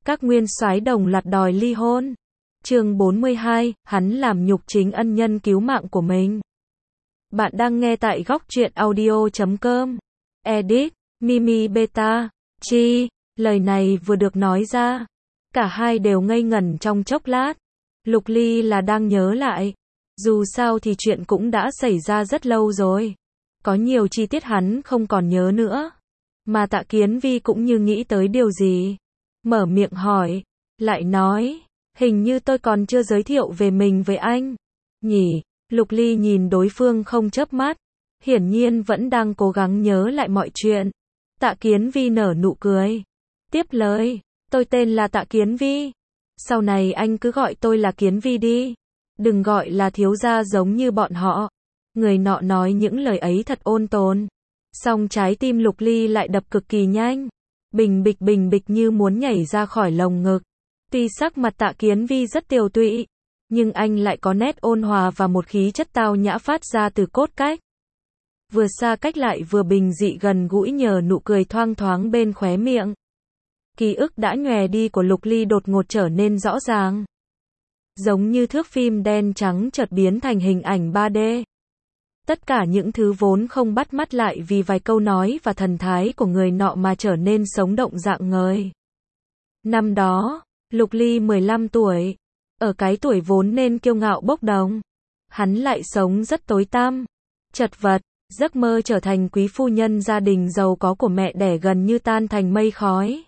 Các nguyên soái đồng loạt đòi ly hôn. Chương 42, hắn làm nhục chính ân nhân cứu mạng của mình. Bạn đang nghe tại góc truyện audio.com. Edit, Mimi Beta, Chi. Lời này vừa được nói ra, cả hai đều ngây ngẩn trong chốc lát. Lục Ly là đang nhớ lại. Dù sao thì chuyện cũng đã xảy ra rất lâu rồi. Có nhiều chi tiết hắn không còn nhớ nữa. Mà Tạ Kiến Vi cũng như nghĩ tới điều gì. Mở miệng hỏi, lại nói, hình như tôi còn chưa giới thiệu về mình với anh. Nhỉ, Lục Ly nhìn đối phương không chớp mắt. Hiển nhiên vẫn đang cố gắng nhớ lại mọi chuyện. Tạ Kiến Vi nở nụ cười. Tiếp lời, tôi tên là Tạ Kiến Vi. Sau này anh cứ gọi tôi là Kiến Vi đi. Đừng gọi là thiếu gia giống như bọn họ. Người nọ nói những lời ấy thật ôn tồn. Song trái tim Lục Ly lại đập cực kỳ nhanh. Bình bịch như muốn nhảy ra khỏi lồng ngực. Tuy sắc mặt Tạ Kiến Vi rất tiều tụy, nhưng anh lại có nét ôn hòa và một khí chất tao nhã phát ra từ cốt cách. Vừa xa cách lại vừa bình dị gần gũi nhờ nụ cười thoang thoáng bên khóe miệng. Ký ức đã nhòe đi của Lục Ly đột ngột trở nên rõ ràng. Giống như thước phim đen trắng chợt biến thành hình ảnh 3D. Tất cả những thứ vốn không bắt mắt lại vì vài câu nói và thần thái của người nọ mà trở nên sống động rạng ngời. Năm đó, Lục Ly 15 tuổi. Ở cái tuổi vốn nên kiêu ngạo bốc đồng. Hắn lại sống rất tối tăm, chật vật. Giấc mơ trở thành quý phu nhân gia đình giàu có của mẹ đẻ gần như tan thành mây khói.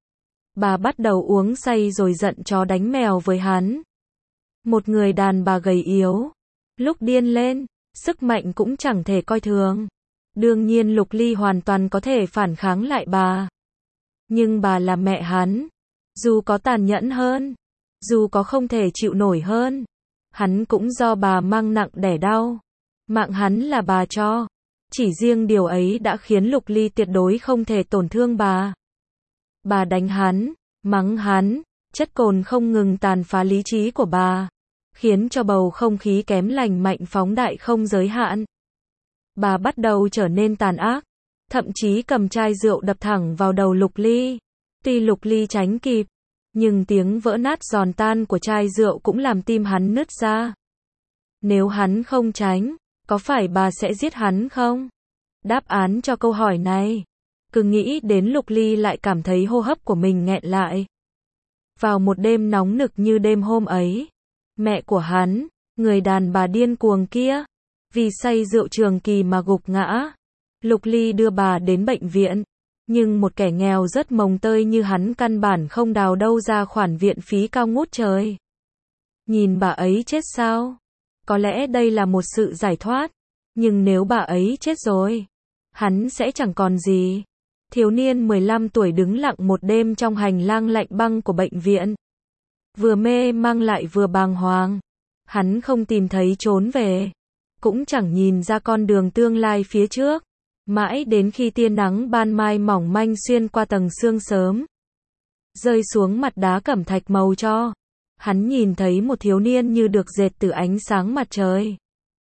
Bà bắt đầu uống say rồi giận chó đánh mèo với hắn. Một người đàn bà gầy yếu. Lúc điên lên, sức mạnh cũng chẳng thể coi thường. Đương nhiên Lục Ly hoàn toàn có thể phản kháng lại bà. Nhưng bà là mẹ hắn. Dù có tàn nhẫn hơn, dù có không thể chịu nổi hơn, hắn cũng do bà mang nặng đẻ đau. Mạng hắn là bà cho. Chỉ riêng điều ấy đã khiến Lục Ly tuyệt đối không thể tổn thương bà. Bà đánh hắn, mắng hắn, chất cồn không ngừng tàn phá lý trí của bà, khiến cho bầu không khí kém lành mạnh phóng đại không giới hạn. Bà bắt đầu trở nên tàn ác, thậm chí cầm chai rượu đập thẳng vào đầu Lục Ly. Tuy Lục Ly tránh kịp, nhưng tiếng vỡ nát giòn tan của chai rượu cũng làm tim hắn nứt ra. Nếu hắn không tránh, có phải bà sẽ giết hắn không? Đáp án cho câu hỏi này, cứ nghĩ đến Lục Ly lại cảm thấy hô hấp của mình nghẹn lại. Vào một đêm nóng nực như đêm hôm ấy, mẹ của hắn, người đàn bà điên cuồng kia, vì say rượu trường kỳ mà gục ngã. Lục Ly đưa bà đến bệnh viện, nhưng một kẻ nghèo rất mồng tơi như hắn căn bản không đào đâu ra khoản viện phí cao ngút trời. Nhìn bà ấy chết sao? Có lẽ đây là một sự giải thoát, nhưng nếu bà ấy chết rồi, hắn sẽ chẳng còn gì. Thiếu niên 15 tuổi đứng lặng một đêm trong hành lang lạnh băng của bệnh viện. Vừa mê mang lại vừa bàng hoàng. Hắn không tìm thấy trốn về, cũng chẳng nhìn ra con đường tương lai phía trước. Mãi đến khi tia nắng ban mai mỏng manh xuyên qua tầng sương sớm, rơi xuống mặt đá cẩm thạch màu cho, hắn nhìn thấy một thiếu niên như được dệt từ ánh sáng mặt trời.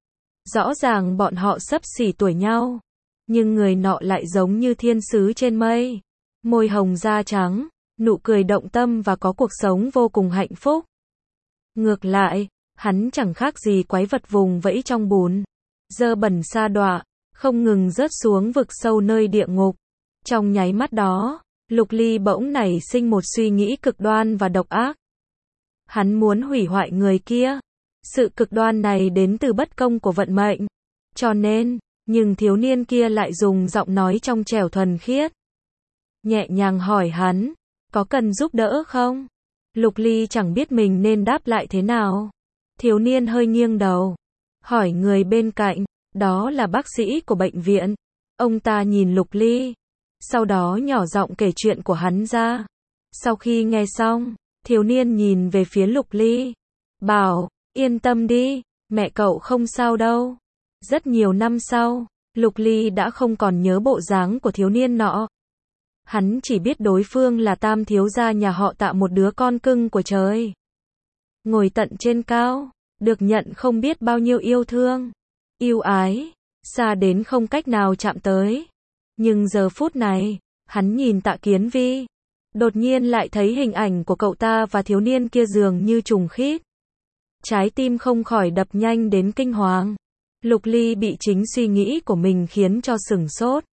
Rõ ràng bọn họ xấp xỉ tuổi nhau, nhưng người nọ lại giống như thiên sứ trên mây. Môi hồng da trắng, nụ cười động tâm và có cuộc sống vô cùng hạnh phúc. Ngược lại, hắn chẳng khác gì quái vật vùng vẫy trong bùn, dơ bẩn sa đọa, không ngừng rớt xuống vực sâu nơi địa ngục. Trong nháy mắt đó, Lục Ly bỗng nảy sinh một suy nghĩ cực đoan và độc ác. Hắn muốn hủy hoại người kia. Sự cực đoan này đến từ bất công của vận mệnh. Cho nên, nhưng thiếu niên kia lại dùng giọng nói trong trẻo thuần khiết, nhẹ nhàng hỏi hắn, có cần giúp đỡ không? Lục Ly chẳng biết mình nên đáp lại thế nào. Thiếu niên hơi nghiêng đầu, hỏi người bên cạnh, đó là bác sĩ của bệnh viện. Ông ta nhìn Lục Ly, sau đó nhỏ giọng kể chuyện của hắn ra. Sau khi nghe xong, thiếu niên nhìn về phía Lục Ly, bảo, yên tâm đi, mẹ cậu không sao đâu. Rất nhiều năm sau, Lục Ly đã không còn nhớ bộ dáng của thiếu niên nọ. Hắn chỉ biết đối phương là tam thiếu gia nhà họ Tạ, một đứa con cưng của trời. Ngồi tận trên cao, được nhận không biết bao nhiêu yêu thương, yêu ái, xa đến không cách nào chạm tới. Nhưng giờ phút này, hắn nhìn Tạ Kiến Vi, Đột nhiên lại thấy hình ảnh của cậu ta và thiếu niên kia dường như trùng khít. Trái tim không khỏi đập nhanh đến kinh hoàng. Lục Ly bị chính suy nghĩ của mình khiến cho sửng sốt.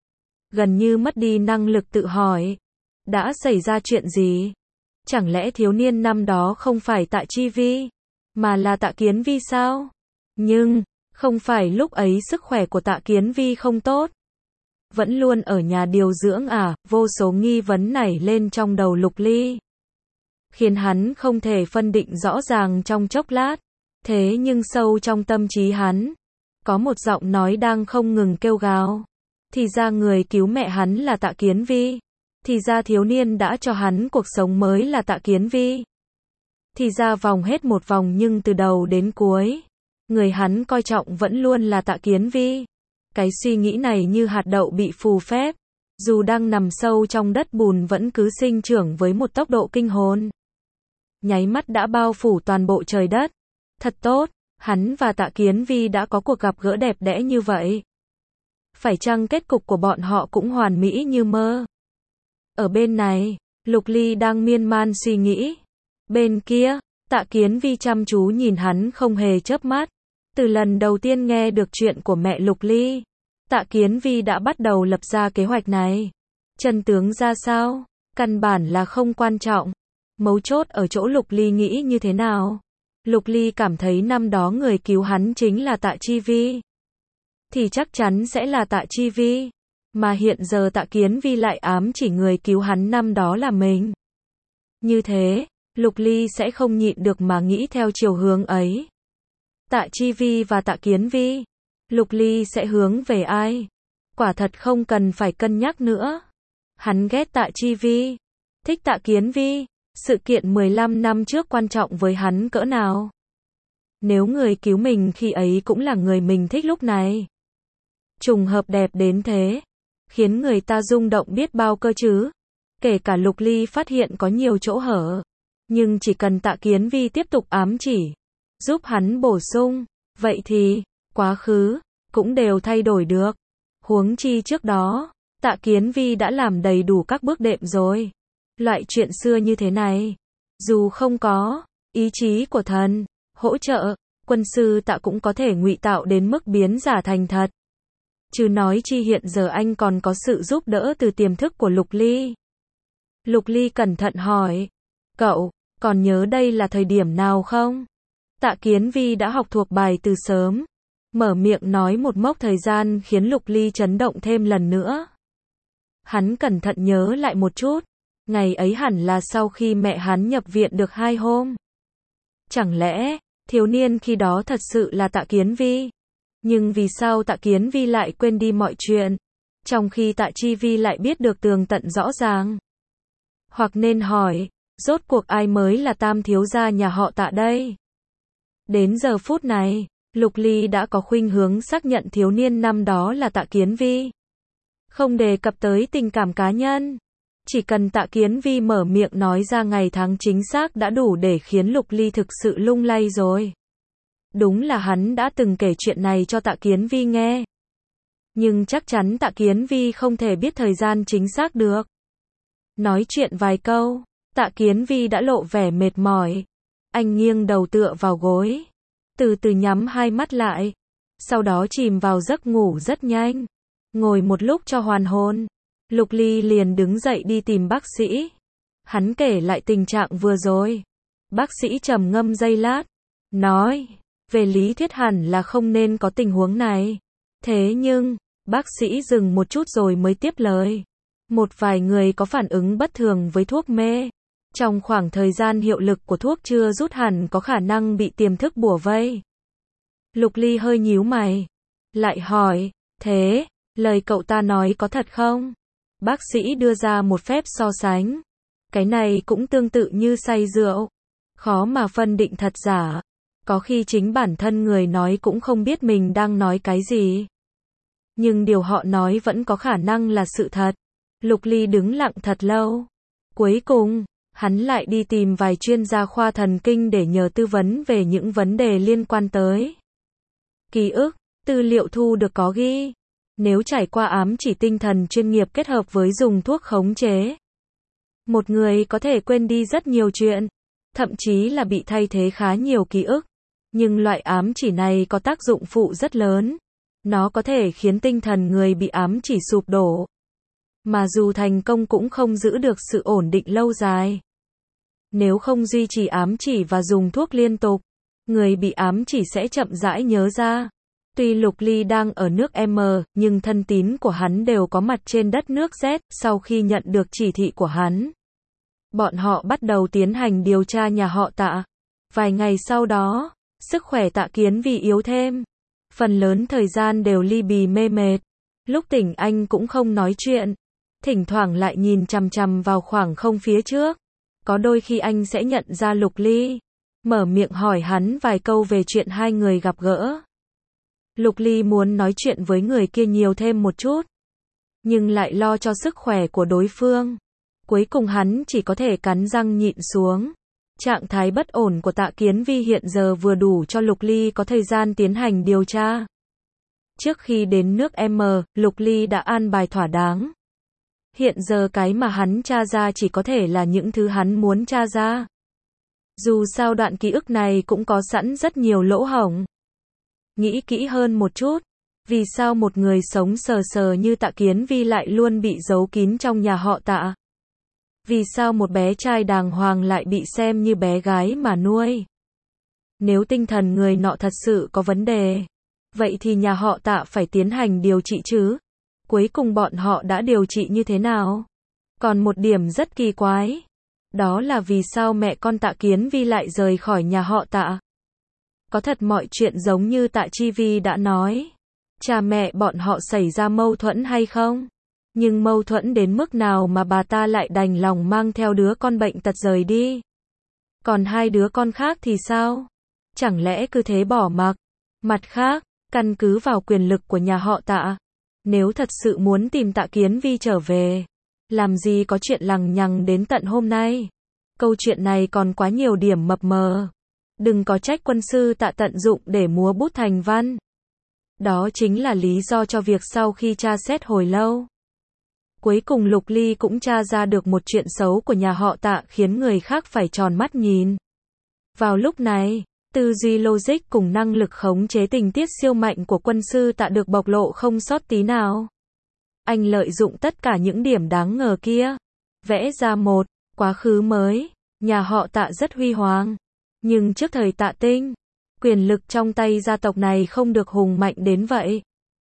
Gần như mất đi năng lực tự hỏi. Đã xảy ra chuyện gì? Chẳng lẽ thiếu niên năm đó không phải Tạ Chi Vi, mà là Tạ Kiến Vi sao? Nhưng, không phải lúc ấy sức khỏe của Tạ Kiến Vi không tốt? Vẫn luôn ở nhà điều dưỡng à? Vô số nghi vấn nảy lên trong đầu Lục Ly, khiến hắn không thể phân định rõ ràng trong chốc lát. Thế nhưng sâu trong tâm trí hắn, có một giọng nói đang không ngừng kêu gào. Thì ra người cứu mẹ hắn là Tạ Kiến Vi. Thì ra thiếu niên đã cho hắn cuộc sống mới là Tạ Kiến Vi. Thì ra vòng hết một vòng nhưng từ đầu đến cuối, người hắn coi trọng vẫn luôn là Tạ Kiến Vi. Cái suy nghĩ này như hạt đậu bị phù phép, dù đang nằm sâu trong đất bùn vẫn cứ sinh trưởng với một tốc độ kinh hồn. Nháy mắt đã bao phủ toàn bộ trời đất. Thật tốt, hắn và Tạ Kiến Vi đã có cuộc gặp gỡ đẹp đẽ như vậy. Phải chăng kết cục của bọn họ cũng hoàn mỹ như mơ? Ở bên này, Lục Ly đang miên man suy nghĩ. Bên kia, Tạ Kiến Vi chăm chú nhìn hắn không hề chớp mắt. Từ lần đầu tiên nghe được chuyện của mẹ Lục Ly, Tạ Kiến Vi đã bắt đầu lập ra kế hoạch này. Chân tướng ra sao? Căn bản là không quan trọng. Mấu chốt ở chỗ Lục Ly nghĩ như thế nào. Lục Ly cảm thấy năm đó người cứu hắn chính là Tạ Chi Vi, thì chắc chắn sẽ là Tạ Chi Vi. Mà hiện giờ Tạ Kiến Vi lại ám chỉ người cứu hắn năm đó là mình. Như thế, Lục Ly sẽ không nhịn được mà nghĩ theo chiều hướng ấy. Tạ Chi Vi và Tạ Kiến Vi, Lục Ly sẽ hướng về ai? Quả thật không cần phải cân nhắc nữa. Hắn ghét Tạ Chi Vi, thích Tạ Kiến Vi. Sự kiện 15 năm trước quan trọng với hắn cỡ nào? Nếu người cứu mình khi ấy cũng là người mình thích lúc này. Trùng hợp đẹp đến thế, khiến người ta rung động biết bao cơ chứ. Kể cả Lục Ly phát hiện có nhiều chỗ hở, nhưng chỉ cần Tạ Kiến Vi tiếp tục ám chỉ, giúp hắn bổ sung, vậy thì, quá khứ, cũng đều thay đổi được. Huống chi trước đó, Tạ Kiến Vi đã làm đầy đủ các bước đệm rồi. Loại chuyện xưa như thế này, dù không có ý chí của thần hỗ trợ, quân sư Tạ cũng có thể ngụy tạo đến mức biến giả thành thật. Chứ nói chi hiện giờ anh còn có sự giúp đỡ từ tiềm thức của Lục Ly. Lục Ly cẩn thận hỏi, cậu còn nhớ đây là thời điểm nào không? Tạ Kiến Vi đã học thuộc bài từ sớm, mở miệng nói một mốc thời gian khiến Lục Ly chấn động thêm lần nữa. Hắn cẩn thận nhớ lại một chút. Ngày ấy hẳn là sau khi mẹ hắn nhập viện được 2 hôm. Chẳng lẽ, thiếu niên khi đó thật sự là Tạ Kiến Vi? Nhưng vì sao Tạ Kiến Vi lại quên đi mọi chuyện, trong khi Tạ Chi Vi lại biết được tường tận rõ ràng? Hoặc nên hỏi, rốt cuộc ai mới là tam thiếu gia nhà họ Tạ đây? Đến giờ phút này, Lục Ly đã có khuynh hướng xác nhận thiếu niên năm đó là Tạ Kiến Vi. Không đề cập tới tình cảm cá nhân. Chỉ cần Tạ Kiến Vi mở miệng nói ra ngày tháng chính xác đã đủ để khiến Lục Ly thực sự lung lay rồi. Đúng là hắn đã từng kể chuyện này cho Tạ Kiến Vi nghe. Nhưng chắc chắn Tạ Kiến Vi không thể biết thời gian chính xác được. Nói chuyện vài câu, Tạ Kiến Vi đã lộ vẻ mệt mỏi. Anh nghiêng đầu tựa vào gối, từ từ nhắm hai mắt lại, sau đó chìm vào giấc ngủ rất nhanh. Ngồi một lúc cho hoàn hồn, Lục Ly liền đứng dậy đi tìm bác sĩ. Hắn kể lại tình trạng vừa rồi. Bác sĩ trầm ngâm giây lát, nói, về lý thuyết hẳn là không nên có tình huống này. Thế nhưng, bác sĩ dừng một chút rồi mới tiếp lời. Một vài người có phản ứng bất thường với thuốc mê. Trong khoảng thời gian hiệu lực của thuốc chưa rút hẳn có khả năng bị tiềm thức bủa vây. Lục Ly hơi nhíu mày, lại hỏi, thế, lời cậu ta nói có thật không? Bác sĩ đưa ra một phép so sánh. Cái này cũng tương tự như say rượu. Khó mà phân định thật giả. Có khi chính bản thân người nói cũng không biết mình đang nói cái gì. Nhưng điều họ nói vẫn có khả năng là sự thật. Lục Ly đứng lặng thật lâu. Cuối cùng, hắn lại đi tìm vài chuyên gia khoa thần kinh để nhờ tư vấn về những vấn đề liên quan tới ký ức. Tư liệu thu được có ghi, nếu trải qua ám chỉ tinh thần chuyên nghiệp kết hợp với dùng thuốc khống chế, Một người có thể quên đi rất nhiều chuyện, thậm chí là bị thay thế khá nhiều ký ức. Nhưng loại ám chỉ này có tác dụng phụ rất lớn. Nó có thể khiến tinh thần người bị ám chỉ sụp đổ. Mà dù thành công cũng không giữ được sự ổn định lâu dài. Nếu không duy trì ám chỉ và dùng thuốc liên tục, người bị ám chỉ sẽ chậm rãi nhớ ra. Tuy Lục Ly đang ở nước M, nhưng thân tín của hắn đều có mặt trên đất nước Z. Sau khi nhận được chỉ thị của hắn, bọn họ bắt đầu tiến hành điều tra nhà họ Tạ. Vài ngày sau đó, sức khỏe Tạ Kiến Vi yếu thêm. Phần lớn thời gian đều ly bì mê mệt. Lúc tỉnh anh cũng không nói chuyện. Thỉnh thoảng lại nhìn chằm chằm vào khoảng không phía trước. Có đôi khi anh sẽ nhận ra Lục Ly, mở miệng hỏi hắn vài câu về chuyện hai người gặp gỡ. Lục Ly muốn nói chuyện với người kia nhiều thêm một chút, nhưng lại lo cho sức khỏe của đối phương. Cuối cùng hắn chỉ có thể cắn răng nhịn xuống. Trạng thái bất ổn của Tạ Kiến Vi hiện giờ vừa đủ cho Lục Ly có thời gian tiến hành điều tra. Trước khi đến nước M, Lục Ly đã an bài thỏa đáng. Hiện giờ cái mà hắn tra ra chỉ có thể là những thứ hắn muốn tra ra. Dù sao đoạn ký ức này cũng có sẵn rất nhiều lỗ hổng. Nghĩ kỹ hơn một chút, vì sao một người sống sờ sờ như Tạ Kiến Vi lại luôn bị giấu kín trong nhà họ Tạ? Vì sao một bé trai đàng hoàng lại bị xem như bé gái mà nuôi? Nếu tinh thần người nọ thật sự có vấn đề, vậy thì nhà họ Tạ phải tiến hành điều trị chứ? Cuối cùng bọn họ đã điều trị như thế nào? Còn một điểm rất kỳ quái, đó là vì sao mẹ con Tạ Kiến Vi lại rời khỏi nhà họ Tạ? Có thật mọi chuyện giống như Tạ Chi Vi đã nói, cha mẹ bọn họ xảy ra mâu thuẫn hay không? Nhưng mâu thuẫn đến mức nào mà bà ta lại đành lòng mang theo đứa con bệnh tật rời đi? Còn hai đứa con khác thì sao? Chẳng lẽ cứ thế bỏ mặc? Mặt khác, căn cứ vào quyền lực của nhà họ Tạ, nếu thật sự muốn tìm Tạ Kiến Vi trở về, làm gì có chuyện lằng nhằng đến tận hôm nay? Câu chuyện này còn quá nhiều điểm mập mờ. Đừng có trách quân sư Tạ tận dụng để múa bút thành văn. Đó chính là lý do cho việc sau khi tra xét hồi lâu, cuối cùng Lục Ly cũng tra ra được một chuyện xấu của nhà họ Tạ khiến người khác phải tròn mắt nhìn. Vào lúc này, tư duy logic cùng năng lực khống chế tình tiết siêu mạnh của quân sư Tạ được bộc lộ không sót tí nào. Anh lợi dụng tất cả những điểm đáng ngờ kia, vẽ ra một quá khứ mới. Nhà họ Tạ rất huy hoàng, nhưng trước thời Tạ Tinh, quyền lực trong tay gia tộc này không được hùng mạnh đến vậy.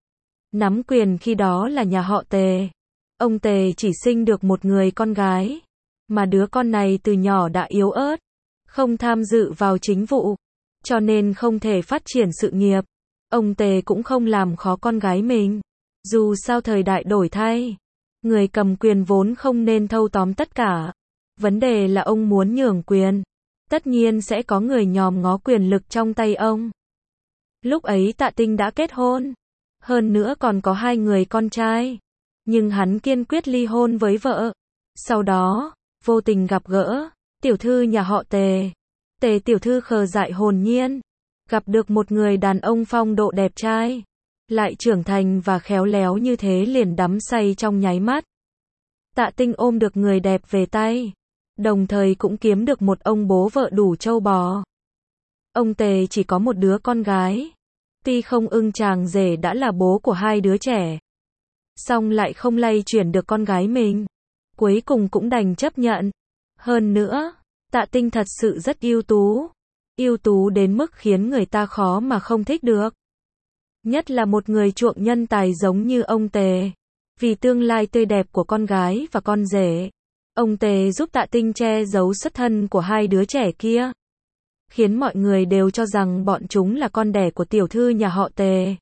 Nắm quyền khi đó là nhà họ Tề. Ông Tề chỉ sinh được một người con gái, mà đứa con này từ nhỏ đã yếu ớt, không tham dự vào chính vụ, cho nên không thể phát triển sự nghiệp. Ông Tề cũng không làm khó con gái mình. Dù sao thời đại đổi thay, người cầm quyền vốn không nên thâu tóm tất cả. Vấn đề là ông muốn nhường quyền, tất nhiên sẽ có người nhòm ngó quyền lực trong tay ông. Lúc ấy Tạ Tinh đã kết hôn, hơn nữa còn có hai người con trai, nhưng hắn kiên quyết ly hôn với vợ. Sau đó, vô tình gặp gỡ tiểu thư nhà họ Tề. Tề tiểu thư khờ dại hồn nhiên, gặp được một người đàn ông phong độ đẹp trai, lại trưởng thành và khéo léo như thế liền đắm say trong nháy mắt. Tạ Tinh ôm được người đẹp về tay, đồng thời cũng kiếm được một ông bố vợ đủ trâu bò. Ông Tề chỉ có một đứa con gái, tuy không ưng chàng rể đã là bố của hai đứa trẻ, song lại không lay chuyển được con gái mình. Cuối cùng cũng đành chấp nhận. Hơn nữa, Tạ Tinh thật sự rất ưu tú đến mức khiến người ta khó mà không thích được. Nhất là một người chuộng nhân tài giống như ông Tề. Vì tương lai tươi đẹp của con gái và con rể, ông Tề giúp Tạ Tinh che giấu xuất thân của hai đứa trẻ kia, khiến mọi người đều cho rằng bọn chúng là con đẻ của tiểu thư nhà họ Tề.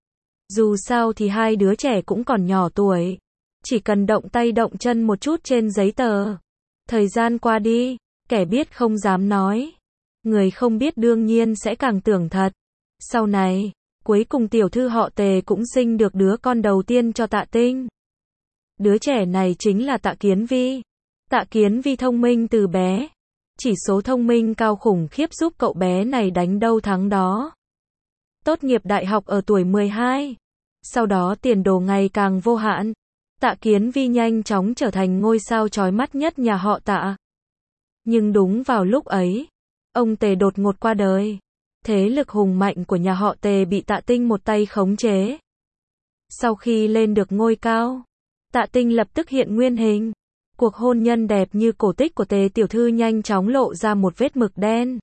Dù sao thì hai đứa trẻ cũng còn nhỏ tuổi, chỉ cần động tay động chân một chút trên giấy tờ. Thời gian qua đi, kẻ biết không dám nói, người không biết đương nhiên sẽ càng tưởng thật. Sau này, cuối cùng tiểu thư họ Tề cũng sinh được đứa con đầu tiên cho Tạ Tinh. Đứa trẻ này chính là Tạ Kiến Vi. Tạ Kiến Vi thông minh từ bé, chỉ số thông minh cao khủng khiếp giúp cậu bé này đánh đâu thắng đó. Tốt nghiệp đại học ở tuổi 12, sau đó tiền đồ ngày càng vô hạn. Tạ Kiến Vi nhanh chóng trở thành ngôi sao chói mắt nhất nhà họ Tạ. Nhưng đúng vào lúc ấy, ông Tề đột ngột qua đời. Thế lực hùng mạnh của nhà họ Tề bị Tạ Tinh một tay khống chế. Sau khi lên được ngôi cao, Tạ Tinh lập tức hiện nguyên hình. Cuộc hôn nhân đẹp như cổ tích của Tề tiểu thư nhanh chóng lộ ra một vết mực đen.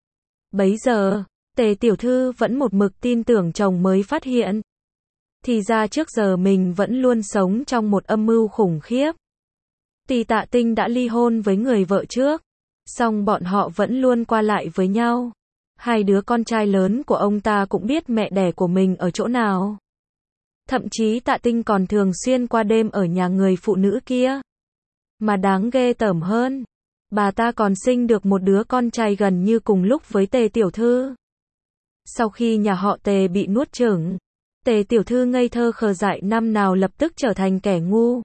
Bấy giờ, Tề tiểu thư vẫn một mực tin tưởng chồng mới phát hiện. Thì ra trước giờ mình vẫn luôn sống trong một âm mưu khủng khiếp. Tuy Tạ Tinh đã ly hôn với người vợ trước, song bọn họ vẫn luôn qua lại với nhau. Hai đứa con trai lớn của ông ta cũng biết mẹ đẻ của mình ở chỗ nào. Thậm chí Tạ Tinh còn thường xuyên qua đêm ở nhà người phụ nữ kia. Mà đáng ghê tởm hơn, bà ta còn sinh được một đứa con trai gần như cùng lúc với Tề tiểu thư. Sau khi nhà họ Tề bị nuốt chửng, Tề tiểu thư ngây thơ khờ dại năm nào lập tức trở thành kẻ ngu.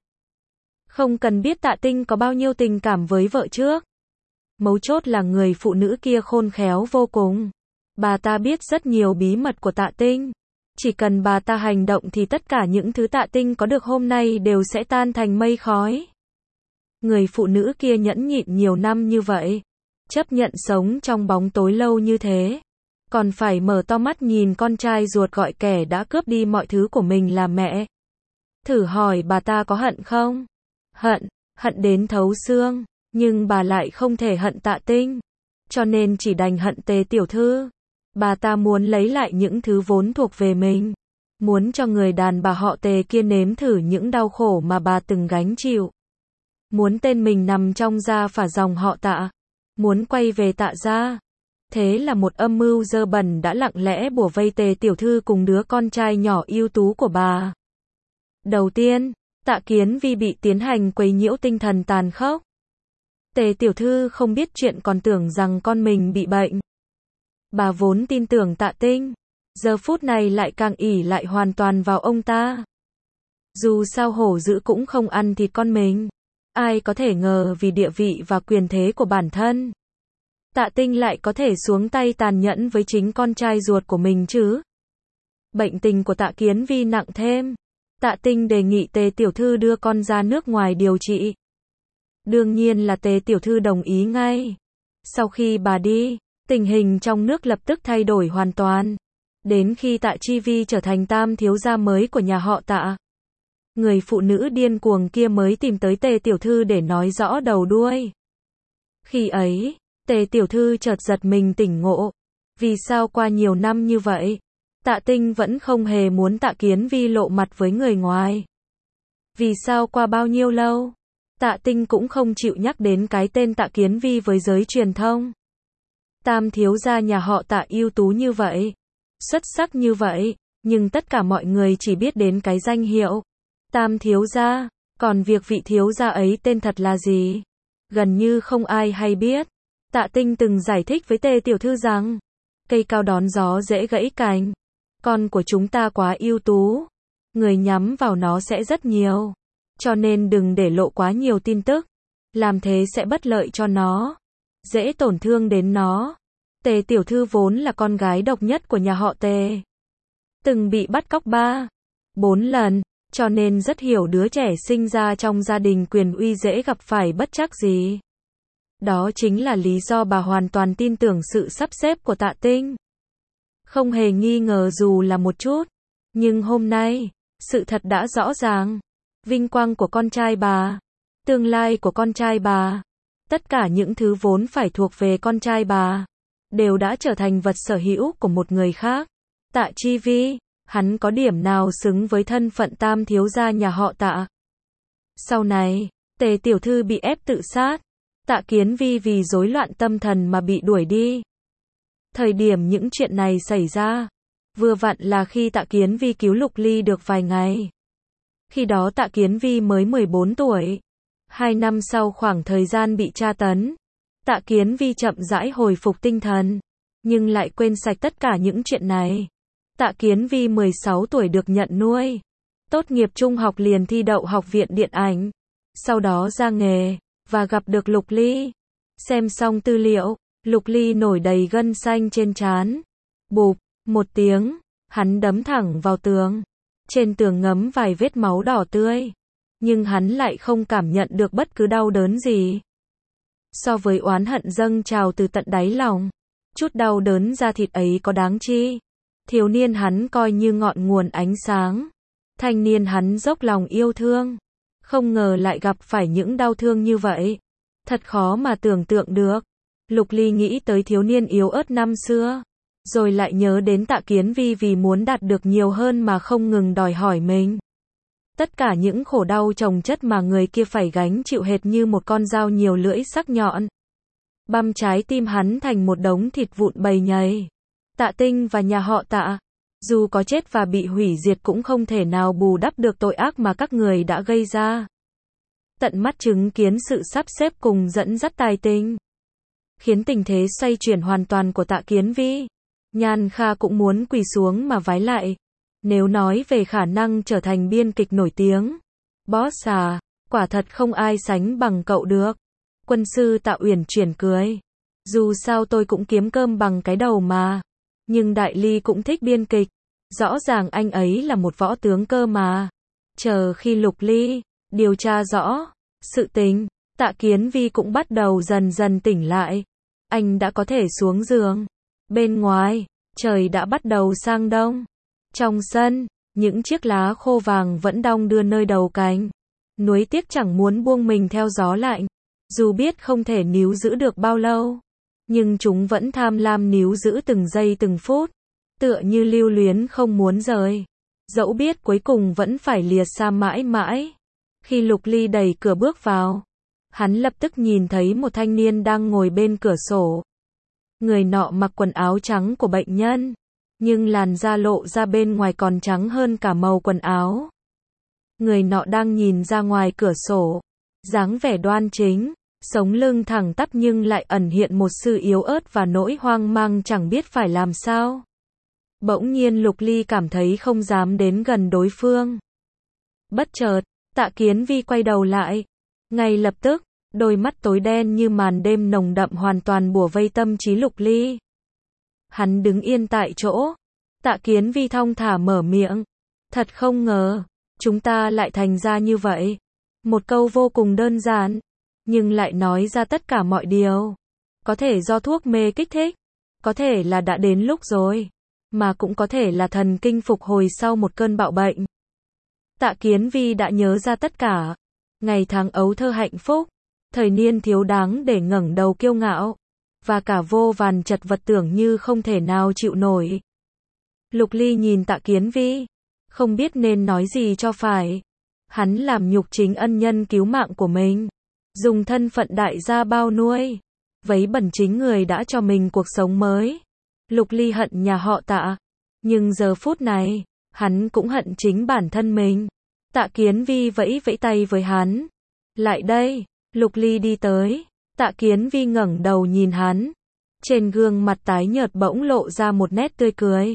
Không cần biết Tạ Tinh có bao nhiêu tình cảm với vợ trước. Mấu chốt là người phụ nữ kia khôn khéo vô cùng. Bà ta biết rất nhiều bí mật của Tạ Tinh. Chỉ cần bà ta hành động thì tất cả những thứ Tạ Tinh có được hôm nay đều sẽ tan thành mây khói. Người phụ nữ kia nhẫn nhịn nhiều năm như vậy, chấp nhận sống trong bóng tối lâu như thế, còn phải mở to mắt nhìn con trai ruột gọi kẻ đã cướp đi mọi thứ của mình là mẹ. Thử hỏi bà ta có hận không? Hận, hận đến thấu xương, nhưng bà lại không thể hận Tạ Tinh, cho nên chỉ đành hận Tề tiểu thư. Bà ta muốn lấy lại những thứ vốn thuộc về mình, muốn cho người đàn bà họ Tề kia nếm thử những đau khổ mà bà từng gánh chịu. Muốn tên mình nằm trong gia phả dòng họ Tạ, muốn quay về Tạ gia. Thế là một âm mưu dơ bẩn đã lặng lẽ bủa vây Tề tiểu thư cùng đứa con trai nhỏ ưu tú của bà. Đầu tiên, Tạ Kiến Vi bị tiến hành quấy nhiễu tinh thần tàn khốc. Tề tiểu thư không biết chuyện còn tưởng rằng con mình bị bệnh. Bà vốn tin tưởng Tạ Tinh, giờ phút này lại càng ỷ lại hoàn toàn vào ông ta. Dù sao hổ dữ cũng không ăn thịt con mình. Ai có thể ngờ vì địa vị và quyền thế của bản thân, Tạ Tinh lại có thể xuống tay tàn nhẫn với chính con trai ruột của mình chứ. Bệnh tình của Tạ Kiến Vi nặng thêm. Tạ Tinh đề nghị Tề tiểu thư đưa con ra nước ngoài điều trị. Đương nhiên là Tề tiểu thư đồng ý ngay. Sau khi bà đi, tình hình trong nước lập tức thay đổi hoàn toàn. Đến khi Tạ Chi Vi trở thành tam thiếu gia mới của nhà họ Tạ, người phụ nữ điên cuồng kia mới tìm tới Tề tiểu thư để nói rõ đầu đuôi. Khi ấy, Tề tiểu thư chợt giật mình tỉnh ngộ. Vì sao qua nhiều năm như vậy, Tạ Tinh vẫn không hề muốn Tạ Kiến Vi lộ mặt với người ngoài? Vì sao qua bao nhiêu lâu, Tạ Tinh cũng không chịu nhắc đến cái tên Tạ Kiến Vi với giới truyền thông? Tam thiếu gia nhà họ Tạ ưu tú như vậy, xuất sắc như vậy, nhưng tất cả mọi người chỉ biết đến cái danh hiệu Tam thiếu gia, còn việc vị thiếu gia ấy tên thật là gì, gần như không ai hay biết. Tạ Tinh từng giải thích với Tề tiểu thư rằng, cây cao đón gió dễ gãy cành. Con của chúng ta quá ưu tú, người nhắm vào nó sẽ rất nhiều, cho nên đừng để lộ quá nhiều tin tức, làm thế sẽ bất lợi cho nó, dễ tổn thương đến nó. Tề tiểu thư vốn là con gái độc nhất của nhà họ Tề, từng bị bắt cóc 3-4 lần, cho nên rất hiểu đứa trẻ sinh ra trong gia đình quyền uy dễ gặp phải bất trắc gì. Đó chính là lý do bà hoàn toàn tin tưởng sự sắp xếp của Tạ Tinh. Không hề nghi ngờ dù là một chút. Nhưng hôm nay, sự thật đã rõ ràng. Vinh quang của con trai bà, tương lai của con trai bà, tất cả những thứ vốn phải thuộc về con trai bà, đều đã trở thành vật sở hữu của một người khác. Tạ Chi Vi, hắn có điểm nào xứng với thân phận tam thiếu gia nhà họ Tạ? Sau này, Tề tiểu thư bị ép tự sát. Tạ Kiến Vi vì rối loạn tâm thần mà bị đuổi đi. Thời điểm những chuyện này xảy ra, vừa vặn là khi Tạ Kiến Vi cứu Lục Ly được vài ngày. Khi đó Tạ Kiến Vi mới 14 tuổi. 2 năm sau khoảng thời gian bị tra tấn, Tạ Kiến Vi chậm rãi hồi phục tinh thần, nhưng lại quên sạch tất cả những chuyện này. Tạ Kiến Vi 16 tuổi được nhận nuôi. Tốt nghiệp trung học liền thi đậu học viện điện ảnh. Sau đó ra nghề, và gặp được Lục Ly. Xem xong tư liệu, Lục Ly nổi đầy gân xanh trên trán. Bụp, một tiếng, hắn đấm thẳng vào tường. Trên tường ngấm vài vết máu đỏ tươi. nhưng hắn lại không cảm nhận được bất cứ đau đớn gì. So với oán hận dâng trào từ tận đáy lòng, chút đau đớn da thịt ấy có đáng chi? Thiếu niên hắn coi như ngọn nguồn ánh sáng. Thanh niên hắn dốc lòng yêu thương. Không ngờ lại gặp phải những đau thương như vậy. Thật khó mà tưởng tượng được. Lục Ly nghĩ tới thiếu niên yếu ớt năm xưa. Rồi lại nhớ đến Tạ Kiến Vi vì muốn đạt được nhiều hơn mà không ngừng đòi hỏi mình. Tất cả những khổ đau chồng chất mà người kia phải gánh chịu hệt như một con dao nhiều lưỡi sắc nhọn. Băm trái tim hắn thành một đống thịt vụn bầy nhầy. Tạ Tinh và nhà họ Tạ, dù có chết và bị hủy diệt cũng không thể nào bù đắp được tội ác mà các người đã gây ra. Tận mắt chứng kiến sự sắp xếp cùng dẫn dắt tài tình, khiến tình thế xoay chuyển hoàn toàn của Tạ Kiến Vi. Nhan Kha cũng muốn quỳ xuống mà vái lại. Nếu nói về khả năng trở thành biên kịch nổi tiếng, Boss à, quả thật không ai sánh bằng cậu được. Quân sư Tạ Uyển Chuyển cười. Dù sao tôi cũng kiếm cơm bằng cái đầu mà. Nhưng Đại Ly cũng thích biên kịch. Rõ ràng anh ấy là một võ tướng cơ mà. Chờ khi Lục Ly điều tra rõ sự tình, Tạ Kiến Vi cũng bắt đầu dần dần tỉnh lại. Anh đã có thể xuống giường. Bên ngoài, trời đã bắt đầu sang đông. Trong sân, những chiếc lá khô vàng vẫn đong đưa nơi đầu cành. Nuối tiếc chẳng muốn buông mình theo gió lạnh. Dù biết không thể níu giữ được bao lâu, nhưng chúng vẫn tham lam níu giữ từng giây từng phút, tựa như lưu luyến không muốn rời. Dẫu biết cuối cùng vẫn phải lìa xa mãi mãi. Khi Lục Ly đẩy cửa bước vào, hắn lập tức nhìn thấy một thanh niên đang ngồi bên cửa sổ. Người nọ mặc quần áo trắng của bệnh nhân, nhưng làn da lộ ra bên ngoài còn trắng hơn cả màu quần áo. Người nọ đang nhìn ra ngoài cửa sổ, dáng vẻ đoan chính, sống lưng thẳng tắp nhưng lại ẩn hiện một sự yếu ớt và nỗi hoang mang chẳng biết phải làm sao. Bỗng nhiên Lục Ly cảm thấy không dám đến gần đối phương. Bất chợt, Tạ Kiến Vi quay đầu lại. Ngay lập tức, đôi mắt tối đen như màn đêm nồng đậm hoàn toàn bủa vây tâm trí Lục Ly. Hắn đứng yên tại chỗ. Tạ Kiến Vi thong thả mở miệng. Thật không ngờ, chúng ta lại thành ra như vậy. Một câu vô cùng đơn giản, nhưng lại nói ra tất cả mọi điều. Có thể do thuốc mê kích thích, có thể là đã đến lúc rồi, mà cũng có thể là thần kinh phục hồi sau một cơn bạo bệnh. Tạ Kiến Vi đã nhớ ra tất cả. Ngày tháng ấu thơ hạnh phúc, thời niên thiếu đáng để ngẩng đầu kiêu ngạo, và cả vô vàn chật vật tưởng như không thể nào chịu nổi. Lục Ly nhìn Tạ Kiến Vi, không biết nên nói gì cho phải. Hắn làm nhục chính ân nhân cứu mạng của mình, dùng thân phận đại gia bao nuôi, vấy bẩn chính người đã cho mình cuộc sống mới. Lục Ly hận nhà họ Tạ, nhưng giờ phút này, hắn cũng hận chính bản thân mình. Tạ Kiến Vi vẫy vẫy tay với hắn. Lại đây. Lục Ly đi tới. Tạ Kiến Vi ngẩng đầu nhìn hắn. Trên gương mặt tái nhợt bỗng lộ ra một nét tươi cười.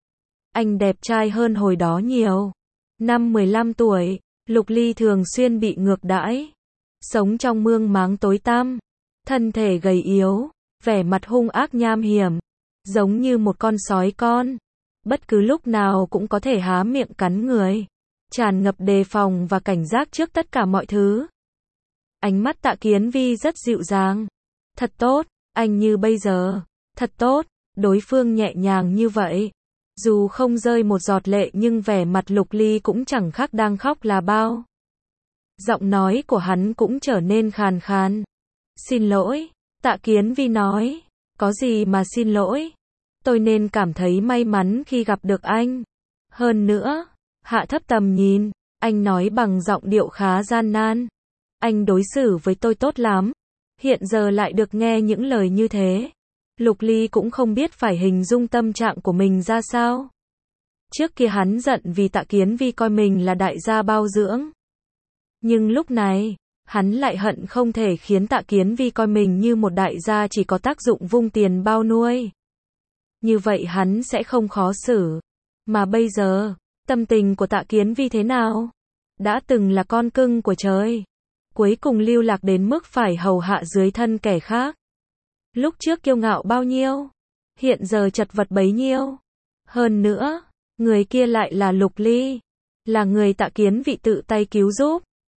Anh đẹp trai hơn hồi đó nhiều. Năm 15 tuổi, Lục Ly thường xuyên bị ngược đãi. Sống trong mương máng tối tăm. Thân thể gầy yếu, vẻ mặt hung ác nham hiểm. Giống như một con sói con. Bất cứ lúc nào cũng có thể há miệng cắn người. Tràn ngập đề phòng và cảnh giác trước tất cả mọi thứ. Ánh mắt Tạ Kiến Vi rất dịu dàng. Thật tốt, anh như bây giờ. Thật tốt, đối phương nhẹ nhàng như vậy. Dù không rơi một giọt lệ nhưng vẻ mặt Lục Ly cũng chẳng khác đang khóc là bao. Giọng nói của hắn cũng trở nên khàn khàn. Xin lỗi, Tạ Kiến Vi nói. Có gì mà xin lỗi. Tôi nên cảm thấy may mắn khi gặp được anh. Hơn nữa, hạ thấp tầm nhìn, anh nói bằng giọng điệu khá gian nan. Anh đối xử với tôi tốt lắm. Hiện giờ lại được nghe những lời như thế. Lục Ly cũng không biết phải hình dung tâm trạng của mình ra sao. Trước kia hắn giận vì Tạ Kiến Vi coi mình là đại gia bao dưỡng. Nhưng lúc này, hắn lại hận không thể khiến Tạ Kiến Vi coi mình như một đại gia chỉ có tác dụng vung tiền bao nuôi. Như vậy hắn sẽ không khó xử. Mà bây giờ, tâm tình của Tạ Kiến Vi thế nào? Đã từng là con cưng của trời, cuối cùng lưu lạc đến mức phải hầu hạ dưới thân kẻ khác. Lúc trước kiêu ngạo bao nhiêu, hiện giờ chật vật bấy nhiêu. Hơn nữa, người kia lại là Lục Ly, là người Tạ Kiến Vi tự tay cứu giúp.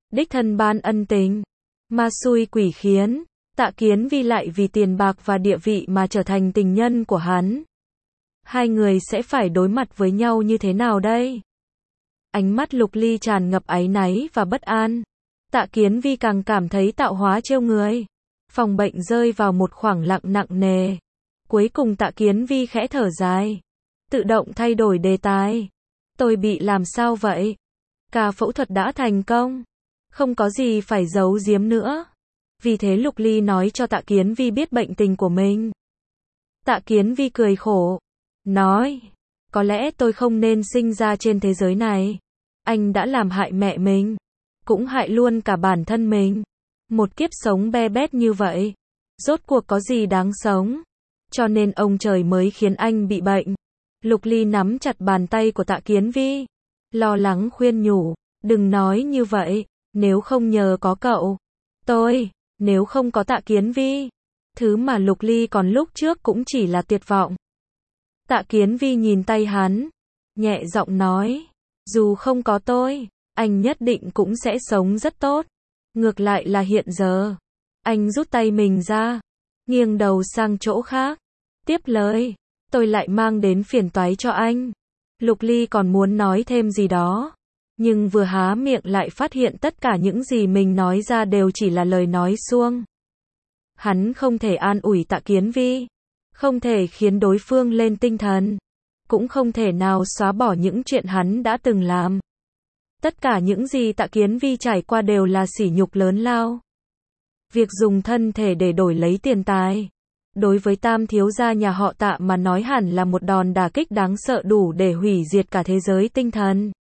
đích thân ban ân tình. Ma xui quỷ khiến, Tạ Kiến Vi lại vì tiền bạc và địa vị mà trở thành tình nhân của hắn. Hai người sẽ phải đối mặt với nhau như thế nào đây? Ánh mắt Lục Ly tràn ngập áy náy và bất an. Tạ Kiến Vi càng cảm thấy tạo hóa trêu người. Phòng bệnh rơi vào một khoảng lặng nặng nề. Cuối cùng Tạ Kiến Vi khẽ thở dài. Tự động thay đổi đề tài. Tôi bị làm sao vậy? Ca phẫu thuật đã thành công. Không có gì phải giấu giếm nữa. Vì thế Lục Ly nói cho Tạ Kiến Vi biết bệnh tình của mình. Tạ Kiến Vi cười khổ. Nói. Có lẽ tôi không nên sinh ra trên thế giới này. Anh đã làm hại mẹ mình. Cũng hại luôn cả bản thân mình. Một kiếp sống be bét như vậy. Rốt cuộc có gì đáng sống. Cho nên ông trời mới khiến anh bị bệnh. Lục Ly nắm chặt bàn tay của Tạ Kiến Vi. Lo lắng khuyên nhủ. Đừng nói như vậy. Nếu không nhờ có cậu. Nếu không có Tạ Kiến Vi. Thứ mà Lục Ly còn lúc trước cũng chỉ là tuyệt vọng. Tạ Kiến Vi nhìn tay hắn. Nhẹ giọng nói. Dù không có tôi, anh nhất định cũng sẽ sống rất tốt. Ngược lại là hiện giờ. Anh rút tay mình ra. Nghiêng đầu sang chỗ khác. Tiếp lời. Tôi lại mang đến phiền toái cho anh. Lục Ly còn muốn nói thêm gì đó. Nhưng vừa há miệng lại phát hiện tất cả những gì mình nói ra đều chỉ là lời nói suông. Hắn không thể an ủi Tạ Kiến Vi. Không thể khiến đối phương lên tinh thần. Cũng không thể nào xóa bỏ những chuyện hắn đã từng làm. Tất cả những gì Tạ Kiến Vi trải qua đều là sỉ nhục lớn lao. Việc dùng thân thể để đổi lấy tiền tài. Đối với tam thiếu gia nhà họ Tạ mà nói hẳn là một đòn đả kích đáng sợ đủ để hủy diệt cả thế giới tinh thần.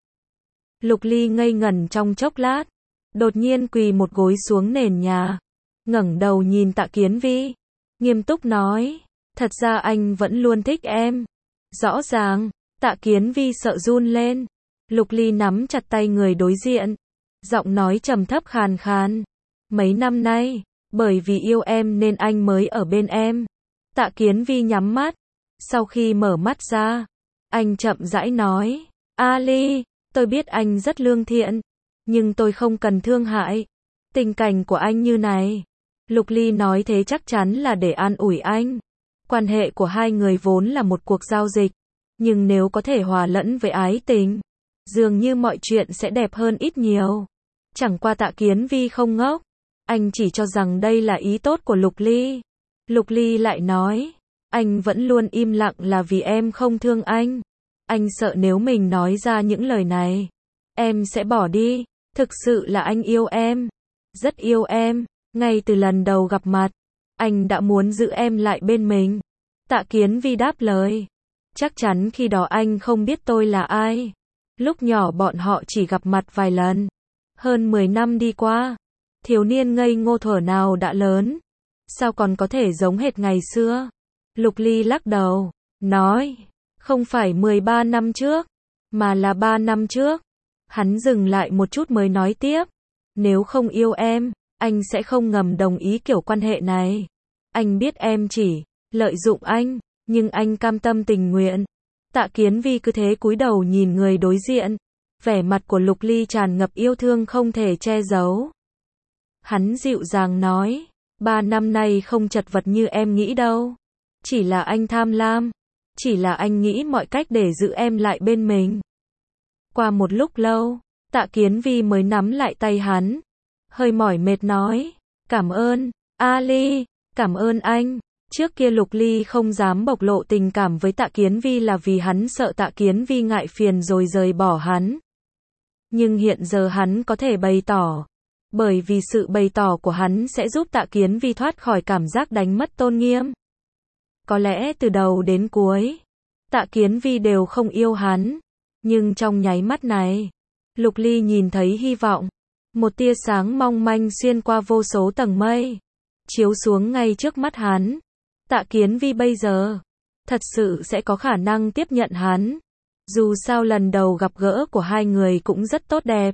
Lục Ly ngây ngẩn trong chốc lát. Đột nhiên quỳ một gối xuống nền nhà. Ngẩng đầu nhìn Tạ Kiến Vi. Nghiêm túc nói. Thật ra anh vẫn luôn thích em. Rõ ràng. Tạ Kiến Vi sợ run lên. Lục Ly nắm chặt tay người đối diện. Giọng nói trầm thấp khàn khàn. Mấy năm nay, bởi vì yêu em nên anh mới ở bên em. Tạ Kiến Vi nhắm mắt. Sau khi mở mắt ra, anh chậm rãi nói. Ali, tôi biết anh rất lương thiện. Nhưng tôi không cần thương hại. Tình cảnh của anh như này. Lục Ly nói thế chắc chắn là để an ủi anh. Quan hệ của hai người vốn là một cuộc giao dịch. Nhưng nếu có thể hòa lẫn với ái tình, dường như mọi chuyện sẽ đẹp hơn ít nhiều. Chẳng qua Tạ Kiến Vi không ngốc. Anh chỉ cho rằng đây là ý tốt của Lục Ly. Lục Ly lại nói. Anh vẫn luôn im lặng là vì em không thương anh. Anh sợ nếu mình nói ra những lời này, em sẽ bỏ đi. Thực sự là anh yêu em. Rất yêu em. Ngay từ lần đầu gặp mặt, anh đã muốn giữ em lại bên mình. Tạ Kiến Vi đáp lời. Chắc chắn khi đó anh không biết tôi là ai. Lúc nhỏ bọn họ chỉ gặp mặt vài lần. Hơn 10 năm đi qua. Thiếu niên ngây ngô thuở nào đã lớn. Sao còn có thể giống hệt ngày xưa? Lục Ly lắc đầu. Nói. Không phải 13 năm trước. Mà là 3 năm trước. Hắn dừng lại một chút mới nói tiếp. Nếu không yêu em, anh sẽ không ngầm đồng ý kiểu quan hệ này. Anh biết em chỉ lợi dụng anh. Nhưng anh cam tâm tình nguyện. Tạ Kiến Vi cứ thế cúi đầu nhìn người đối diện. Vẻ mặt của Lục Ly tràn ngập yêu thương không thể che giấu. Hắn dịu dàng nói. 3 năm nay không chật vật như em nghĩ đâu. Chỉ là anh tham lam. Chỉ là anh nghĩ mọi cách để giữ em lại bên mình. Qua một lúc lâu, Tạ Kiến Vi mới nắm lại tay hắn. Hơi mỏi mệt nói. Cảm ơn, Ali. Cảm ơn anh. Trước kia Lục Ly không dám bộc lộ tình cảm với Tạ Kiến Vi là vì hắn sợ Tạ Kiến Vi ngại phiền rồi rời bỏ hắn. Nhưng hiện giờ hắn có thể bày tỏ. Bởi vì sự bày tỏ của hắn sẽ giúp Tạ Kiến Vi thoát khỏi cảm giác đánh mất tôn nghiêm. Có lẽ từ đầu đến cuối, Tạ Kiến Vi đều không yêu hắn. Nhưng trong nháy mắt này, Lục Ly nhìn thấy hy vọng. Một tia sáng mong manh xuyên qua vô số tầng mây. Chiếu xuống ngay trước mắt hắn. Tạ Kiến Vi bây giờ, thật sự sẽ có khả năng tiếp nhận hắn. Dù sao lần đầu gặp gỡ của hai người cũng rất tốt đẹp.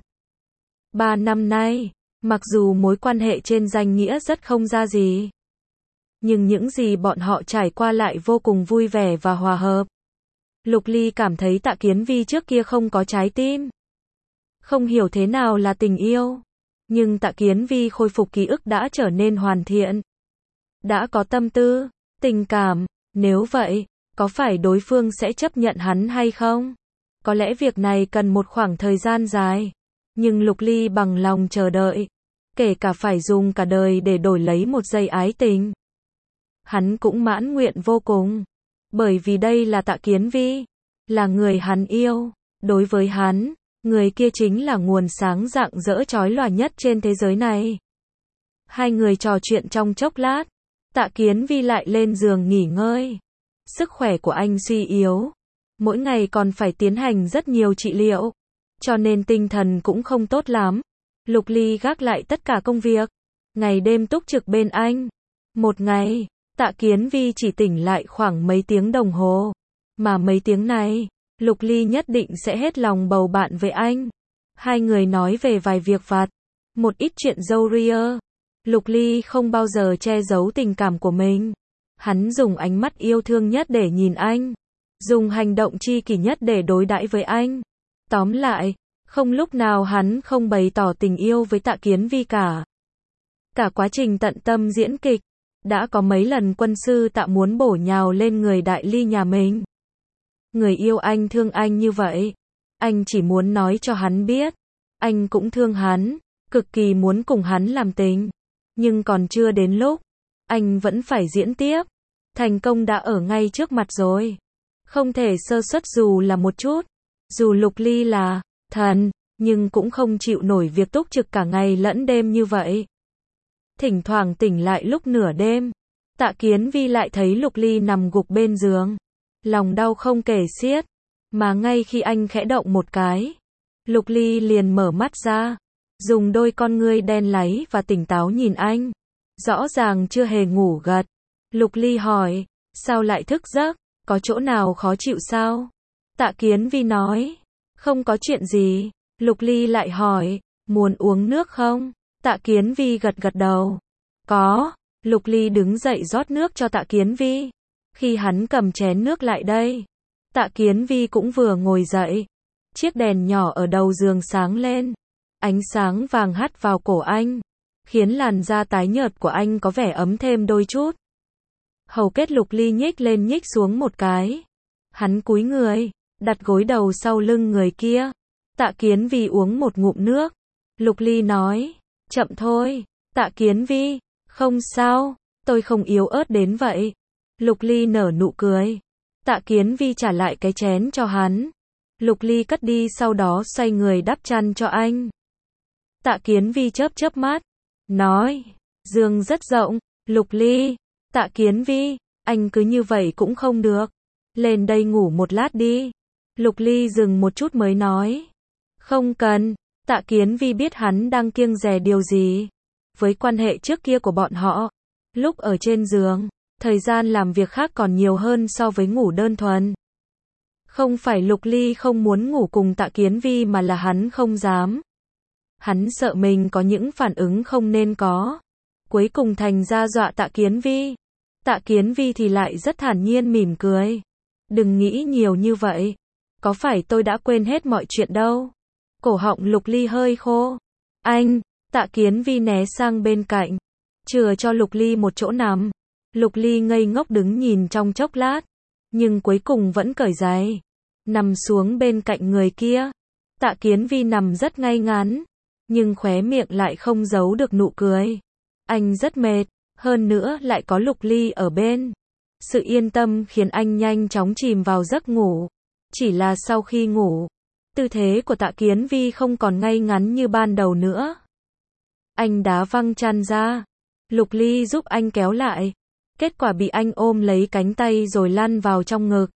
3 năm nay, mặc dù mối quan hệ trên danh nghĩa rất không ra gì. Nhưng những gì bọn họ trải qua lại vô cùng vui vẻ và hòa hợp. Lục Ly cảm thấy Tạ Kiến Vi trước kia không có trái tim. Không hiểu thế nào là tình yêu. Nhưng Tạ Kiến Vi khôi phục ký ức đã trở nên hoàn thiện. Đã có tâm tư, tình cảm, nếu vậy, có phải đối phương sẽ chấp nhận hắn hay không? Có lẽ việc này cần một khoảng thời gian dài. Nhưng Lục Ly bằng lòng chờ đợi. Kể cả phải dùng cả đời để đổi lấy một giây ái tình. Hắn cũng mãn nguyện vô cùng. Bởi vì đây là Tạ Kiến Vi. Là người hắn yêu. Đối với hắn, người kia chính là nguồn sáng rạng rỡ chói lòa nhất trên thế giới này. Hai người trò chuyện trong chốc lát. Tạ Kiến Vi lại lên giường nghỉ ngơi. Sức khỏe của anh suy yếu. Mỗi ngày còn phải tiến hành rất nhiều trị liệu. Cho nên tinh thần cũng không tốt lắm. Lục Ly gác lại tất cả công việc. Ngày đêm túc trực bên anh. Một ngày, Tạ Kiến Vi chỉ tỉnh lại khoảng mấy tiếng đồng hồ. Mà mấy tiếng này, Lục Ly nhất định sẽ hết lòng bầu bạn với anh. Hai người nói về vài việc vặt. Một ít chuyện râu ria. Lục Ly không bao giờ che giấu tình cảm của mình. Hắn dùng ánh mắt yêu thương nhất để nhìn anh. Dùng hành động chi kỷ nhất để đối đãi với anh. Tóm lại, không lúc nào hắn không bày tỏ tình yêu với Tạ Kiến Vi cả. Cả quá trình tận tâm diễn kịch, đã có mấy lần quân sư Tạ muốn bổ nhào lên người Đại Ly nhà mình. Người yêu anh thương anh như vậy. Anh chỉ muốn nói cho hắn biết. Anh cũng thương hắn, cực kỳ muốn cùng hắn làm tình. Nhưng còn chưa đến lúc. Anh vẫn phải diễn tiếp. Thành công đã ở ngay trước mặt rồi. Không thể sơ suất dù là một chút. Dù Lục Ly là thần, nhưng cũng không chịu nổi việc túc trực cả ngày lẫn đêm như vậy. Thỉnh thoảng tỉnh lại lúc nửa đêm. Tạ Kiến Vi lại thấy Lục Ly nằm gục bên giường. Lòng đau không kể xiết. Mà ngay khi anh khẽ động một cái, Lục Ly liền mở mắt ra. Dùng đôi con ngươi đen láy và tỉnh táo nhìn anh. Rõ ràng chưa hề ngủ gật. Lục Ly hỏi, sao lại thức giấc? Có chỗ nào khó chịu sao? Tạ Kiến Vi nói, không có chuyện gì. Lục Ly lại hỏi, muốn uống nước không? Tạ Kiến Vi gật gật đầu. Có. Lục Ly đứng dậy rót nước cho Tạ Kiến Vi. Khi hắn cầm chén nước lại đây, Tạ Kiến Vi cũng vừa ngồi dậy. Chiếc đèn nhỏ ở đầu giường sáng lên. Ánh sáng vàng hắt vào cổ anh, khiến làn da tái nhợt của anh có vẻ ấm thêm đôi chút. Hầu kết Lục Ly nhích lên nhích xuống một cái. Hắn cúi người, đặt gối đầu sau lưng người kia. Tạ Kiến Vi uống một ngụm nước. Lục Ly nói, chậm thôi. Tạ Kiến Vi, không sao, tôi không yếu ớt đến vậy. Lục Ly nở nụ cười. Tạ Kiến Vi trả lại cái chén cho hắn. Lục Ly cất đi sau đó xoay người đắp chăn cho anh. Tạ Kiến Vi chớp chớp mắt, nói, giường rất rộng. Lục Ly, Tạ Kiến Vi, anh cứ như vậy cũng không được. Lên đây ngủ một lát đi. Lục Ly dừng một chút mới nói, không cần. Tạ Kiến Vi biết hắn đang kiêng dè điều gì. Với quan hệ trước kia của bọn họ, lúc ở trên giường, thời gian làm việc khác còn nhiều hơn so với ngủ đơn thuần. Không phải Lục Ly không muốn ngủ cùng Tạ Kiến Vi mà là hắn không dám. Hắn sợ mình có những phản ứng không nên có. Cuối cùng thành ra dọa Tạ Kiến Vi. Tạ Kiến Vi thì lại rất thản nhiên mỉm cười. Đừng nghĩ nhiều như vậy. Có phải tôi đã quên hết mọi chuyện đâu. Cổ họng Lục Ly hơi khô. Anh, Tạ Kiến Vi né sang bên cạnh. Chừa cho Lục Ly một chỗ nằm. Lục Ly ngây ngốc đứng nhìn trong chốc lát. Nhưng cuối cùng vẫn cởi giày. Nằm xuống bên cạnh người kia. Tạ Kiến Vi nằm rất ngay ngắn. Nhưng khóe miệng lại không giấu được nụ cười. Anh rất mệt. Hơn nữa lại có Lục Ly ở bên. Sự yên tâm khiến anh nhanh chóng chìm vào giấc ngủ. Chỉ là sau khi ngủ, tư thế của Tạ Kiến Vi không còn ngay ngắn như ban đầu nữa. Anh đá văng chăn ra. Lục Ly giúp anh kéo lại. Kết quả bị anh ôm lấy cánh tay rồi lăn vào trong ngực.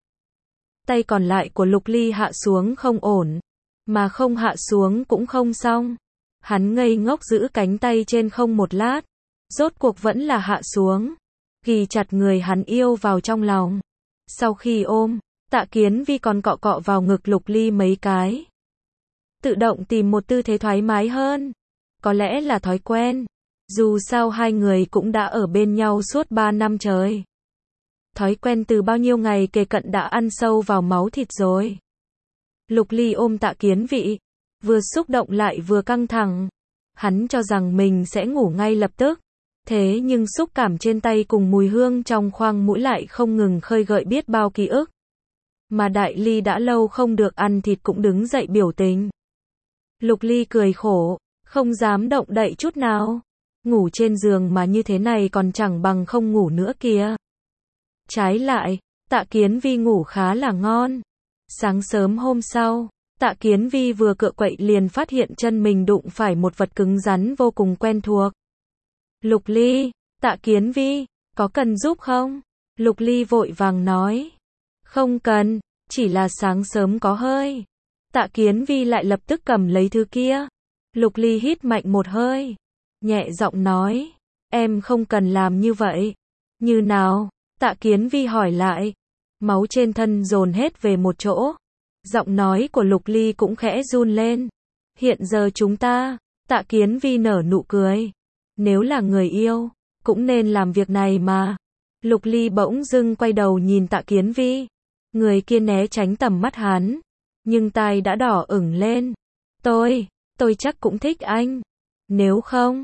Tay còn lại của Lục Ly hạ xuống không ổn. Mà không hạ xuống cũng không xong. Hắn ngây ngốc giữ cánh tay trên không một lát. Rốt cuộc vẫn là hạ xuống. Ghi chặt người hắn yêu vào trong lòng. Sau khi ôm, Tạ Kiến Vi còn cọ cọ vào ngực Lục Ly mấy cái. Tự động tìm một tư thế thoải mái hơn. Có lẽ là thói quen. Dù sao hai người cũng đã ở bên nhau suốt 3 năm trời. Thói quen từ bao nhiêu ngày kề cận đã ăn sâu vào máu thịt rồi. Lục Ly ôm Tạ Kiến Vi, vừa xúc động lại vừa căng thẳng. Hắn cho rằng mình sẽ ngủ ngay lập tức. Thế nhưng xúc cảm trên tay cùng mùi hương trong khoang mũi lại không ngừng khơi gợi biết bao ký ức. Mà Đại Ly đã lâu không được ăn thịt cũng đứng dậy biểu tình. Lục Ly cười khổ, không dám động đậy chút nào. Ngủ trên giường mà như thế này còn chẳng bằng không ngủ nữa kìa. Trái lại, Tạ Kiến Vi ngủ khá là ngon. Sáng sớm hôm sau, Tạ Kiến Vi vừa cựa quậy liền phát hiện chân mình đụng phải một vật cứng rắn vô cùng quen thuộc. Lục Ly, Tạ Kiến Vi, có cần giúp không? Lục Ly vội vàng nói. Không cần, chỉ là sáng sớm có hơi. Tạ Kiến Vi lại lập tức cầm lấy thứ kia. Lục Ly hít mạnh một hơi, nhẹ giọng nói, em không cần làm như vậy. Như nào? Tạ Kiến Vi hỏi lại. Máu trên thân dồn hết về một chỗ. Giọng nói của Lục Ly cũng khẽ run lên. Hiện giờ chúng ta, Tạ Kiến Vi nở nụ cười. Nếu là người yêu, cũng nên làm việc này mà. Lục Ly bỗng dưng quay đầu nhìn Tạ Kiến Vi. Người kia né tránh tầm mắt hắn, nhưng tai đã đỏ ửng lên. Tôi chắc cũng thích anh. Nếu không,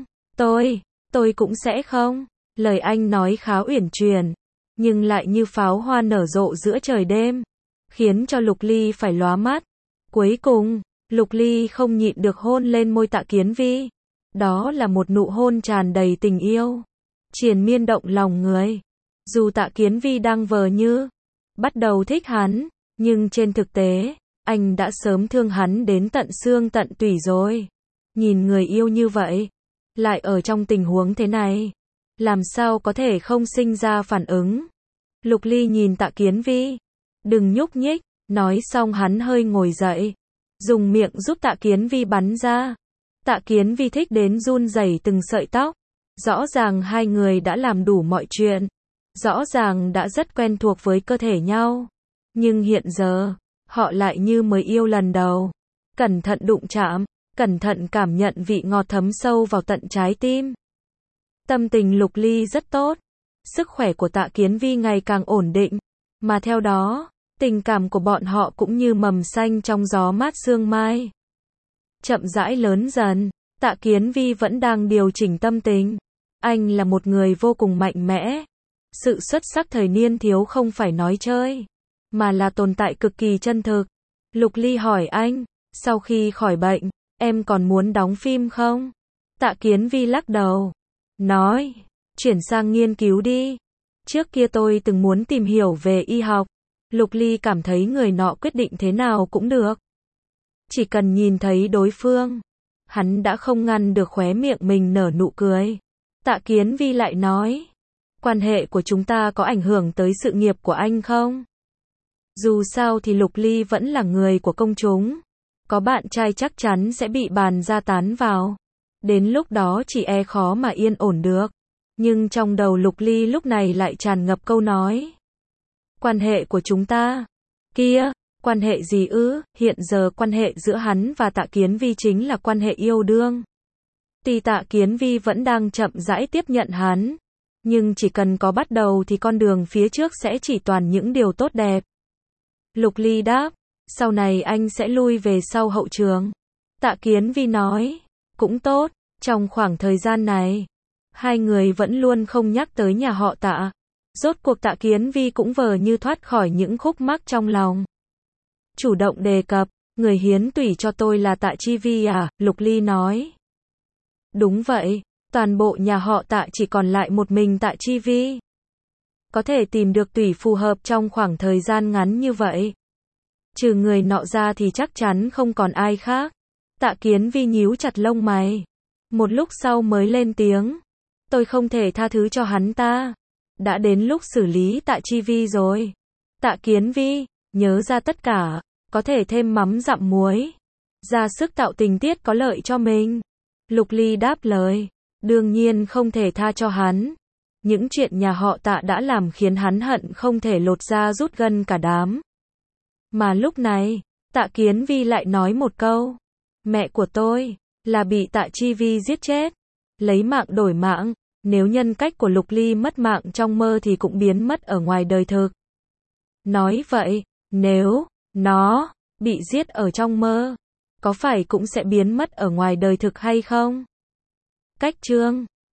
tôi cũng sẽ không. Lời anh nói khá uyển chuyển, nhưng lại như pháo hoa nở rộ giữa trời đêm, khiến cho Lục Ly phải lóa mắt. Cuối cùng, Lục Ly không nhịn được hôn lên môi Tạ Kiến Vi. Đó là một nụ hôn tràn đầy tình yêu, triền miên động lòng người. Dù Tạ Kiến Vi đang vờ như bắt đầu thích hắn, nhưng trên thực tế, anh đã sớm thương hắn đến tận xương tận tủy rồi. Nhìn người yêu như vậy, lại ở trong tình huống thế này, làm sao có thể không sinh ra phản ứng. Lục Ly nhìn Tạ Kiến Vi. Đừng nhúc nhích. Nói xong hắn hơi ngồi dậy, dùng miệng giúp Tạ Kiến Vi bắn ra. Tạ Kiến Vi thích đến run rẩy từng sợi tóc. Rõ ràng hai người đã làm đủ mọi chuyện. Rõ ràng đã rất quen thuộc với cơ thể nhau. Nhưng hiện giờ, họ lại như mới yêu lần đầu. Cẩn thận đụng chạm, cẩn thận cảm nhận vị ngọt thấm sâu vào tận trái tim. Tâm tình Lục Ly rất tốt. Sức khỏe của Tạ Kiến Vi ngày càng ổn định. Mà theo đó, tình cảm của bọn họ cũng như mầm xanh trong gió mát sương mai. Chậm rãi lớn dần, Tạ Kiến Vi vẫn đang điều chỉnh tâm tình. Anh là một người vô cùng mạnh mẽ. Sự xuất sắc thời niên thiếu không phải nói chơi, mà là tồn tại cực kỳ chân thực. Lục Ly hỏi anh, sau khi khỏi bệnh, em còn muốn đóng phim không? Tạ Kiến Vi lắc đầu, nói, chuyển sang nghiên cứu đi. Trước kia tôi từng muốn tìm hiểu về y học. Lục Ly cảm thấy người nọ quyết định thế nào cũng được. Chỉ cần nhìn thấy đối phương, hắn đã không ngăn được khóe miệng mình nở nụ cười. Tạ Kiến Vi lại nói, quan hệ của chúng ta có ảnh hưởng tới sự nghiệp của anh không? Dù sao thì Lục Ly vẫn là người của công chúng. Có bạn trai chắc chắn sẽ bị bàn ra tán vào. Đến lúc đó chỉ e khó mà yên ổn được. Nhưng trong đầu Lục Ly lúc này lại tràn ngập câu nói. Quan hệ của chúng ta? Kia, quan hệ gì ư? Hiện giờ quan hệ giữa hắn và Tạ Kiến Vi chính là quan hệ yêu đương. Tuy Tạ Kiến Vi vẫn đang chậm rãi tiếp nhận hắn, nhưng chỉ cần có bắt đầu thì con đường phía trước sẽ chỉ toàn những điều tốt đẹp. Lục Ly đáp, sau này anh sẽ lui về sau hậu trường. Tạ Kiến Vi nói, cũng tốt, trong khoảng thời gian này, hai người vẫn luôn không nhắc tới nhà họ Tạ. Rốt cuộc Tạ Kiến Vi cũng vờ như thoát khỏi những khúc mắc trong lòng. Chủ động đề cập, người hiến tủy cho tôi là Tạ Chi Vi à? Lục Ly nói. Đúng vậy, toàn bộ nhà họ Tạ chỉ còn lại một mình Tạ Chi Vi. Có thể tìm được tủy phù hợp trong khoảng thời gian ngắn như vậy. Trừ người nọ ra thì chắc chắn không còn ai khác. Tạ Kiến Vi nhíu chặt lông mày. Một lúc sau mới lên tiếng. Tôi không thể tha thứ cho hắn ta. Đã đến lúc xử lý Tạ Chi Vi rồi. Tạ Kiến Vi, nhớ ra tất cả, có thể thêm mắm dặm muối. Ra sức tạo tình tiết có lợi cho mình. Lục Ly đáp lời. Đương nhiên không thể tha cho hắn. Những chuyện nhà họ Tạ đã làm khiến hắn hận không thể lột da rút gân cả đám. Mà lúc này, Tạ Kiến Vi lại nói một câu. Mẹ của tôi, là bị Tạ Chi Vi giết chết. Lấy mạng đổi mạng. Nếu nhân cách của Lục Ly mất mạng trong mơ thì cũng biến mất ở ngoài đời thực. Nói vậy, nếu nó bị giết ở trong mơ, có phải cũng sẽ biến mất ở ngoài đời thực hay không? cách chương